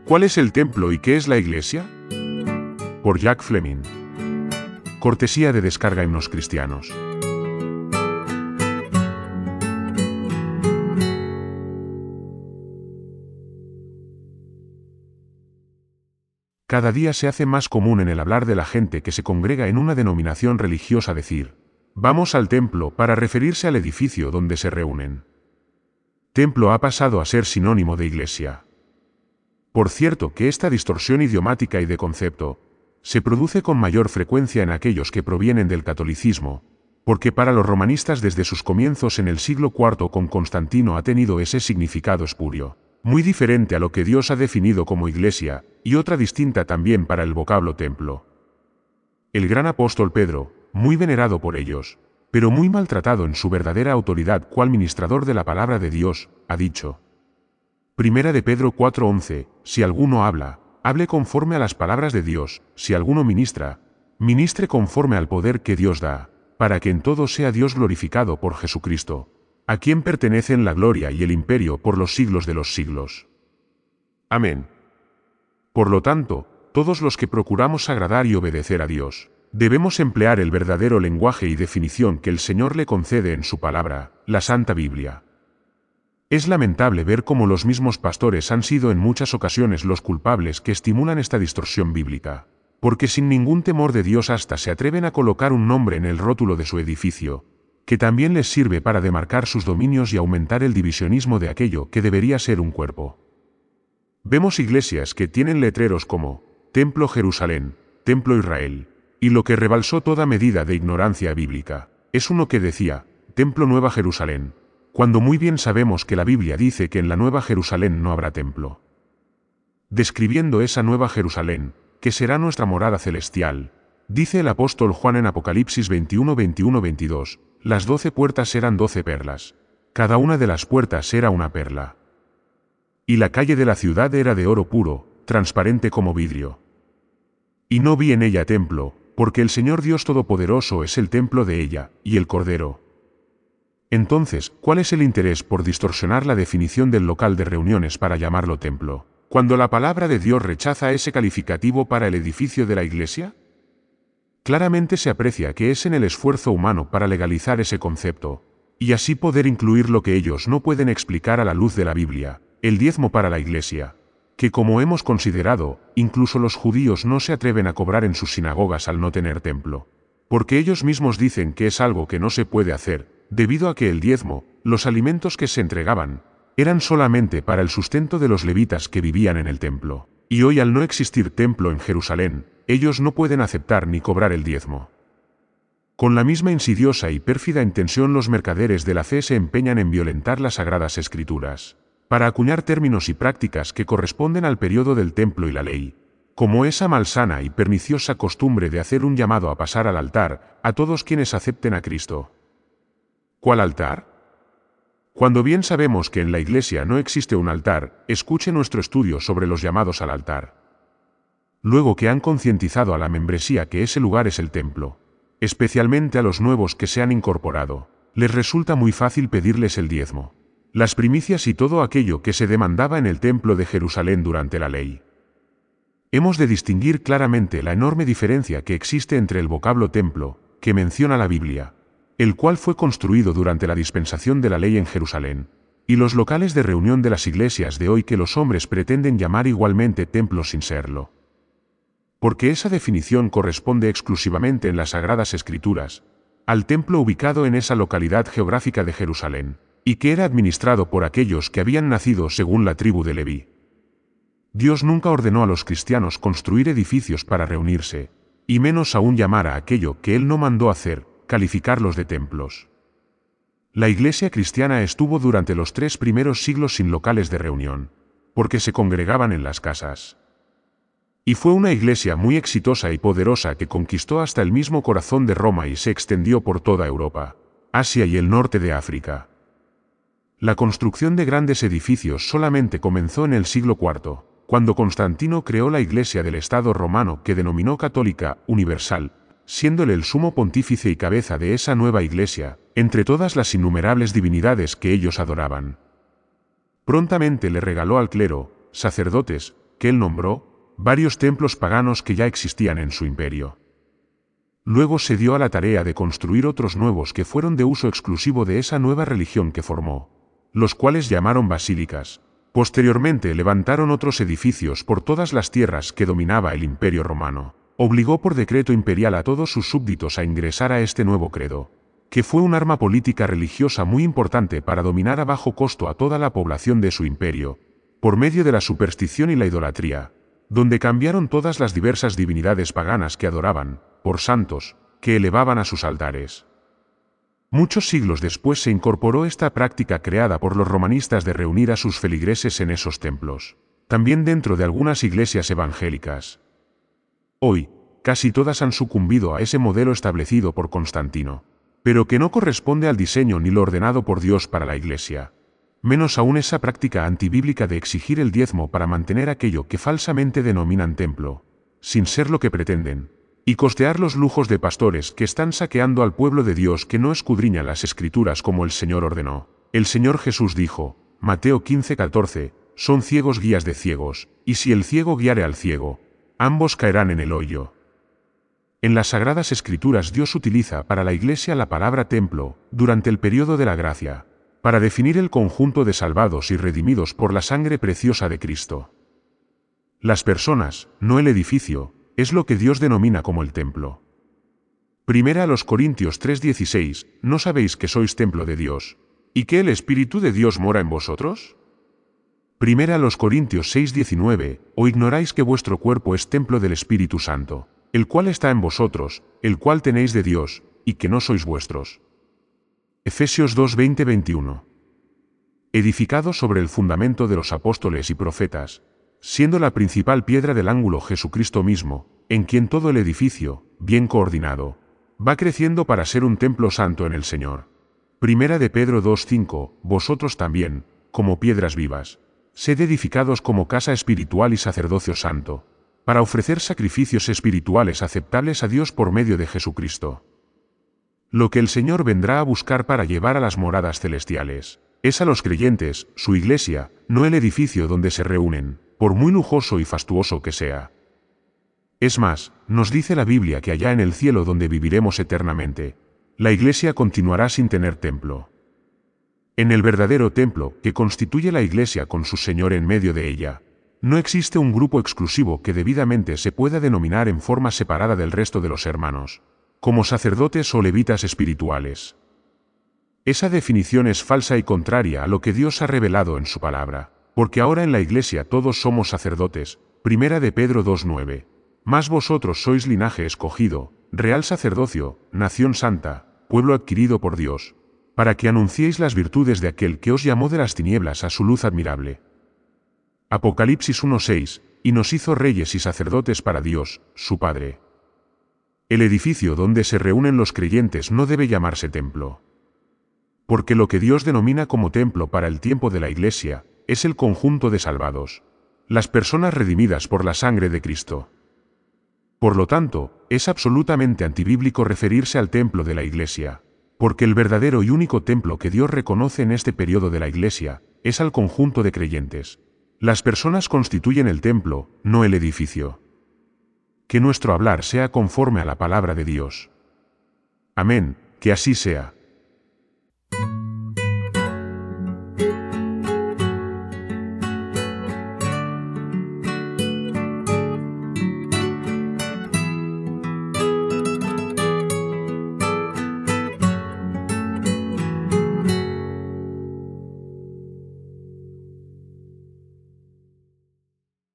¿Cuál es el templo y qué es la iglesia? Por Jack Fleming. Cortesía de Descarga Himnos Cristianos. Cada día se hace más común en el hablar de la gente que se congrega en una denominación religiosa decir, vamos al templo, para referirse al edificio donde se reúnen. Templo ha pasado a ser sinónimo de iglesia. Por cierto que esta distorsión idiomática y de concepto se produce con mayor frecuencia en aquellos que provienen del catolicismo, porque para los romanistas desde sus comienzos en el siglo IV con Constantino ha tenido ese significado espurio, muy diferente a lo que Dios ha definido como iglesia, y otra distinta también para el vocablo templo. El gran apóstol Pedro, muy venerado por ellos, pero muy maltratado en su verdadera autoridad cual ministrador de la palabra de Dios, ha dicho: Primera de Pedro 4:11, si alguno habla, hable conforme a las palabras de Dios, si alguno ministra, ministre conforme al poder que Dios da, para que en todo sea Dios glorificado por Jesucristo, a quien pertenecen la gloria y el imperio por los siglos de los siglos. Amén. Por lo tanto, todos los que procuramos agradar y obedecer a Dios, debemos emplear el verdadero lenguaje y definición que el Señor le concede en su palabra, la Santa Biblia. Es lamentable ver cómo los mismos pastores han sido en muchas ocasiones los culpables que estimulan esta distorsión bíblica, porque sin ningún temor de Dios hasta se atreven a colocar un nombre en el rótulo de su edificio, que también les sirve para demarcar sus dominios y aumentar el divisionismo de aquello que debería ser un cuerpo. Vemos iglesias que tienen letreros como Templo Jerusalén, Templo Israel, y lo que rebalsó toda medida de ignorancia bíblica, es uno que decía, Templo Nueva Jerusalén, cuando muy bien sabemos que la Biblia dice que en la Nueva Jerusalén no habrá templo. Describiendo esa Nueva Jerusalén, que será nuestra morada celestial, dice el apóstol Juan en Apocalipsis 21:21-22, las 12 puertas eran 12 perlas, cada una de las puertas era una perla. Y la calle de la ciudad era de oro puro, transparente como vidrio. Y no vi en ella templo, porque el Señor Dios Todopoderoso es el templo de ella, y el Cordero. Entonces, ¿cuál es el interés por distorsionar la definición del local de reuniones para llamarlo templo, cuando la palabra de Dios rechaza ese calificativo para el edificio de la iglesia? Claramente se aprecia que es en el esfuerzo humano para legalizar ese concepto, y así poder incluir lo que ellos no pueden explicar a la luz de la Biblia, el diezmo para la iglesia, que como hemos considerado, incluso los judíos no se atreven a cobrar en sus sinagogas al no tener templo, porque ellos mismos dicen que es algo que no se puede hacer, debido a que el diezmo, los alimentos que se entregaban, eran solamente para el sustento de los levitas que vivían en el templo. Y hoy al no existir templo en Jerusalén, ellos no pueden aceptar ni cobrar el diezmo. Con la misma insidiosa y pérfida intención los mercaderes de la fe se empeñan en violentar las sagradas escrituras, para acuñar términos y prácticas que corresponden al periodo del templo y la ley, como esa malsana y perniciosa costumbre de hacer un llamado a pasar al altar a todos quienes acepten a Cristo. ¿Cuál altar? Cuando bien sabemos que en la iglesia no existe un altar, escuche nuestro estudio sobre los llamados al altar. Luego que han concientizado a la membresía que ese lugar es el templo, especialmente a los nuevos que se han incorporado, les resulta muy fácil pedirles el diezmo, las primicias y todo aquello que se demandaba en el templo de Jerusalén durante la ley. Hemos de distinguir claramente la enorme diferencia que existe entre el vocablo templo, que menciona la Biblia, el cual fue construido durante la dispensación de la ley en Jerusalén, y los locales de reunión de las iglesias de hoy que los hombres pretenden llamar igualmente templos sin serlo. Porque esa definición corresponde exclusivamente en las Sagradas Escrituras, al templo ubicado en esa localidad geográfica de Jerusalén, y que era administrado por aquellos que habían nacido según la tribu de Leví. Dios nunca ordenó a los cristianos construir edificios para reunirse, y menos aún llamar a aquello que Él no mandó hacer, calificarlos de templos. La iglesia cristiana estuvo durante los 3 primeros siglos sin locales de reunión, porque se congregaban en las casas. Y fue una iglesia muy exitosa y poderosa que conquistó hasta el mismo corazón de Roma y se extendió por toda Europa, Asia y el norte de África. La construcción de grandes edificios solamente comenzó en el siglo IV, cuando Constantino creó la Iglesia del Estado romano que denominó católica, universal, siéndole el sumo pontífice y cabeza de esa nueva iglesia, entre todas las innumerables divinidades que ellos adoraban. Prontamente le regaló al clero, sacerdotes, que él nombró, varios templos paganos que ya existían en su imperio. Luego se dio a la tarea de construir otros nuevos que fueron de uso exclusivo de esa nueva religión que formó, los cuales llamaron basílicas. Posteriormente levantaron otros edificios por todas las tierras que dominaba el Imperio Romano. Obligó por decreto imperial a todos sus súbditos a ingresar a este nuevo credo, que fue un arma política religiosa muy importante para dominar a bajo costo a toda la población de su imperio, por medio de la superstición y la idolatría, donde cambiaron todas las diversas divinidades paganas que adoraban, por santos, que elevaban a sus altares. Muchos siglos después se incorporó esta práctica creada por los romanistas de reunir a sus feligreses en esos templos, también dentro de algunas iglesias evangélicas. Hoy, casi todas han sucumbido a ese modelo establecido por Constantino, pero que no corresponde al diseño ni lo ordenado por Dios para la iglesia. Menos aún esa práctica antibíblica de exigir el diezmo para mantener aquello que falsamente denominan templo, sin ser lo que pretenden, y costear los lujos de pastores que están saqueando al pueblo de Dios que no escudriñan las Escrituras como el Señor ordenó. El Señor Jesús dijo, Mateo 15:14, son ciegos guías de ciegos, y si el ciego guiare al ciego, ambos caerán en el hoyo. En las Sagradas Escrituras Dios utiliza para la Iglesia la palabra templo, durante el período de la gracia, para definir el conjunto de salvados y redimidos por la sangre preciosa de Cristo. Las personas, no el edificio, es lo que Dios denomina como el templo. Primera a los Corintios 3:16, ¿no sabéis que sois templo de Dios, y que el Espíritu de Dios mora en vosotros? Primera a los Corintios 6:19, ¿o ignoráis que vuestro cuerpo es templo del Espíritu Santo, el cual está en vosotros, el cual tenéis de Dios, y que no sois vuestros? Efesios 2:20-21. Edificado sobre el fundamento de los apóstoles y profetas, siendo la principal piedra del ángulo Jesucristo mismo, en quien todo el edificio, bien coordinado, va creciendo para ser un templo santo en el Señor. Primera de Pedro 2:5, vosotros también, como piedras vivas, sed edificados como casa espiritual y sacerdocio santo, para ofrecer sacrificios espirituales aceptables a Dios por medio de Jesucristo. Lo que el Señor vendrá a buscar para llevar a las moradas celestiales, es a los creyentes, su iglesia, no el edificio donde se reúnen, por muy lujoso y fastuoso que sea. Es más, nos dice la Biblia que allá en el cielo donde viviremos eternamente, la iglesia continuará sin tener templo. En el verdadero templo, que constituye la iglesia con su Señor en medio de ella, no existe un grupo exclusivo que debidamente se pueda denominar en forma separada del resto de los hermanos, como sacerdotes o levitas espirituales. Esa definición es falsa y contraria a lo que Dios ha revelado en su palabra, porque ahora en la iglesia todos somos sacerdotes, Primera de Pedro 2:9. Mas vosotros sois linaje escogido, real sacerdocio, nación santa, pueblo adquirido por Dios, para que anunciéis las virtudes de aquel que os llamó de las tinieblas a su luz admirable. Apocalipsis 1:6, y nos hizo reyes y sacerdotes para Dios, su Padre. El edificio donde se reúnen los creyentes no debe llamarse templo, porque lo que Dios denomina como templo para el tiempo de la iglesia, es el conjunto de salvados, las personas redimidas por la sangre de Cristo. Por lo tanto, es absolutamente antibíblico referirse al templo de la iglesia, porque el verdadero y único templo que Dios reconoce en este periodo de la iglesia, es al conjunto de creyentes. Las personas constituyen el templo, no el edificio. Que nuestro hablar sea conforme a la palabra de Dios. Amén, que así sea.